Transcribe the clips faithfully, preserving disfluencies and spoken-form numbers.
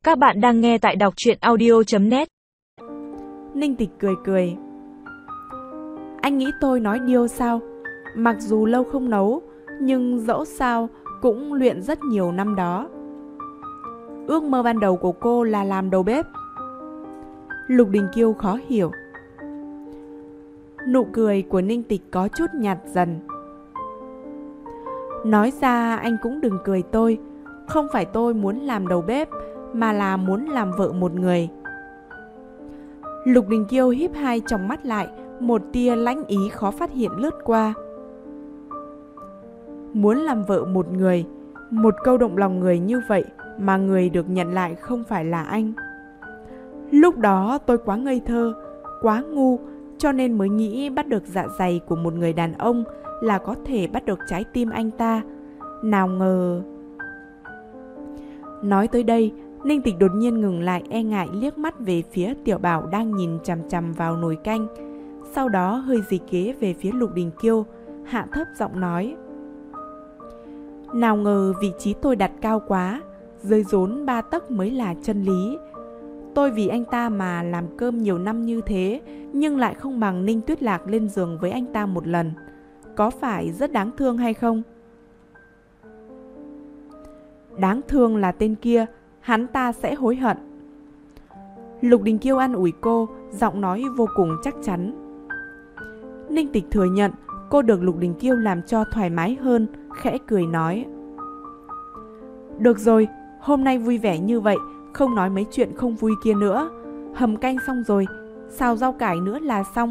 Các bạn đang nghe tại đọc truyện audio chấm net. Ninh Tịch cười cười. Anh nghĩ tôi nói điêu sao? Mặc dù lâu không nấu, nhưng dẫu sao cũng luyện rất nhiều năm đó. Ước mơ ban đầu của cô là làm đầu bếp. Lục Đình Kiêu khó hiểu. Nụ cười của Ninh Tịch có chút nhạt dần. Nói ra anh cũng đừng cười tôi. Không phải tôi muốn làm đầu bếp, mà là muốn làm vợ một người. Lục Đình Kiêu híp hai tròng mắt lại, một tia lãnh ý khó phát hiện lướt qua. Muốn làm vợ một người, một câu động lòng người như vậy mà người được nhận lại không phải là anh. Lúc đó tôi quá ngây thơ, quá ngu, cho nên mới nghĩ bắt được dạ dày của một người đàn ông là có thể bắt được trái tim anh ta. Nào ngờ... Nói tới đây, Ninh Tịch đột nhiên ngừng lại, e ngại liếc mắt về phía Tiểu Bảo đang nhìn chằm chằm vào nồi canh. Sau đó hơi dịch ghế về phía Lục Đình Kiêu, hạ thấp giọng nói. Nào ngờ vị trí tôi đặt cao quá, rơi rốn ba tấc mới là chân lý. Tôi vì anh ta mà làm cơm nhiều năm như thế, nhưng lại không bằng Ninh Tuyết Lạc lên giường với anh ta một lần. Có phải rất đáng thương hay không? Đáng thương là tên kia, hắn ta sẽ hối hận. Lục Đình Kiêu an ủi cô, giọng nói vô cùng chắc chắn. Ninh Tịch thừa nhận cô được Lục Đình Kiêu làm cho thoải mái hơn, khẽ cười nói. Được rồi, hôm nay vui vẻ như vậy, không nói mấy chuyện không vui kia nữa. Hầm canh xong rồi, xào rau cải nữa là xong.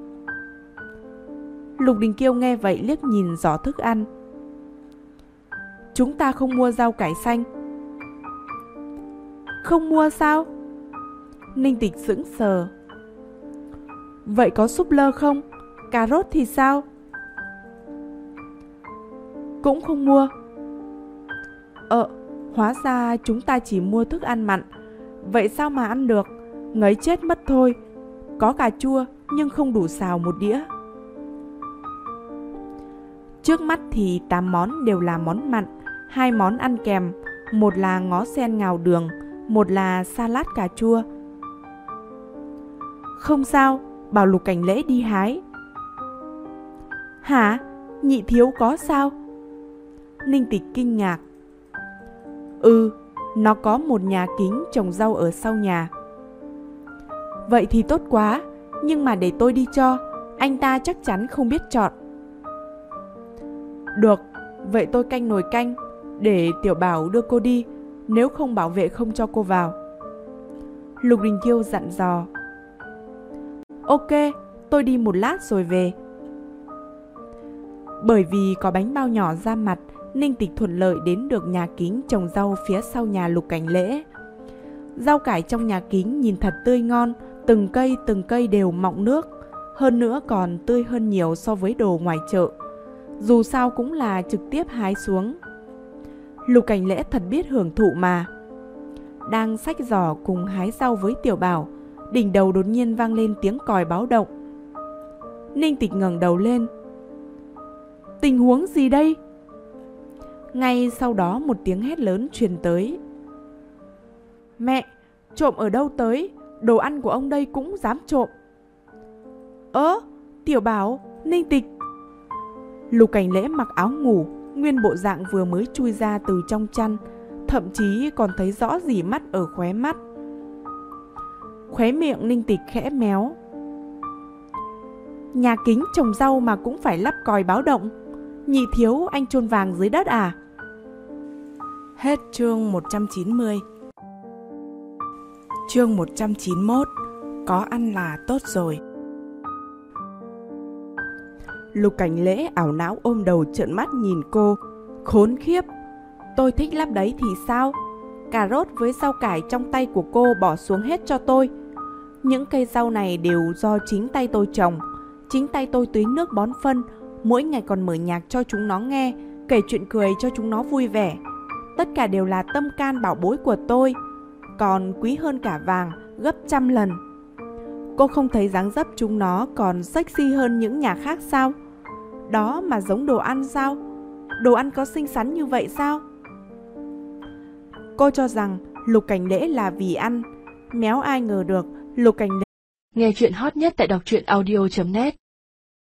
Lục Đình Kiêu nghe vậy liếc nhìn giỏ thức ăn. Chúng ta không mua rau cải xanh. Không mua sao? Ninh Tịch sững sờ. Vậy có súp lơ không? Cà rốt thì sao? Cũng không mua. Ờ, hóa ra chúng ta chỉ mua thức ăn mặn. Vậy sao mà ăn được? Ngấy chết mất thôi. Có cà chua nhưng không đủ xào một đĩa. Trước mắt thì tám món đều là món mặn, hai món ăn kèm, một là ngó sen ngào đường, một là salad cà chua. Không sao, bảo Lục Cảnh Lễ đi hái. Hả? Nhị thiếu có sao? Ninh Tịch kinh ngạc. Ừ, nó có một nhà kính trồng rau ở sau nhà. Vậy thì tốt quá, nhưng mà để tôi đi cho, anh ta chắc chắn không biết chọn. Được, vậy tôi canh nồi canh, để Tiểu Bảo đưa cô đi, nếu không bảo vệ không cho cô vào. Lục Đình Kiêu dặn dò. Ok, tôi đi một lát rồi về. Bởi vì có bánh bao nhỏ ra mặt, Ninh Tịch thuận lợi đến được nhà kính trồng rau phía sau nhà Lục Cảnh Lễ. Rau cải trong nhà kính nhìn thật tươi ngon, từng cây từng cây đều mọng nước, hơn nữa còn tươi hơn nhiều so với đồ ngoài chợ. Dù sao cũng là trực tiếp hái xuống. Lục Cảnh Lễ thật biết hưởng thụ mà. Đang xách giỏ cùng hái rau với Tiểu Bảo, đỉnh đầu đột nhiên vang lên tiếng còi báo động. Ninh Tịch ngẩng đầu lên. Tình huống gì đây? Ngay sau đó một tiếng hét lớn truyền tới. Mẹ, trộm ở đâu tới? Đồ ăn của ông đây cũng dám trộm. Ơ, Tiểu Bảo, Ninh Tịch. Lục Cảnh Lễ mặc áo ngủ, nguyên bộ dạng vừa mới chui ra từ trong chăn, thậm chí còn thấy rõ rỉ mắt ở khóe mắt. Khóe miệng Ninh Tịch khẽ méo. Nhà kính trồng rau mà cũng phải lắp còi báo động. Nhị thiếu anh chôn vàng dưới đất à? Hết chương một trăm chín mươi. Chương một trăm chín mươi mốt. Có ăn là tốt rồi. Lục Cảnh Lễ ảo não ôm đầu trợn mắt nhìn cô. Khốn khiếp, tôi thích lắp đấy thì sao? Cà rốt với rau cải trong tay của cô bỏ xuống hết cho tôi. Những cây rau này đều do chính tay tôi trồng, chính tay tôi tưới nước bón phân, mỗi ngày còn mở nhạc cho chúng nó nghe, kể chuyện cười cho chúng nó vui vẻ. Tất cả đều là tâm can bảo bối của tôi, còn quý hơn cả vàng gấp trăm lần. Cô không thấy dáng dấp chúng nó còn sexy hơn những nhà khác sao? Đó mà giống đồ ăn sao? Đồ ăn có xinh xắn như vậy sao? Cô cho rằng Lục Cảnh Lễ là vì ăn. Méo ai ngờ được, Lục Cảnh Lễ. Nghe chuyện hot nhất tại đọc truyện audio chấm net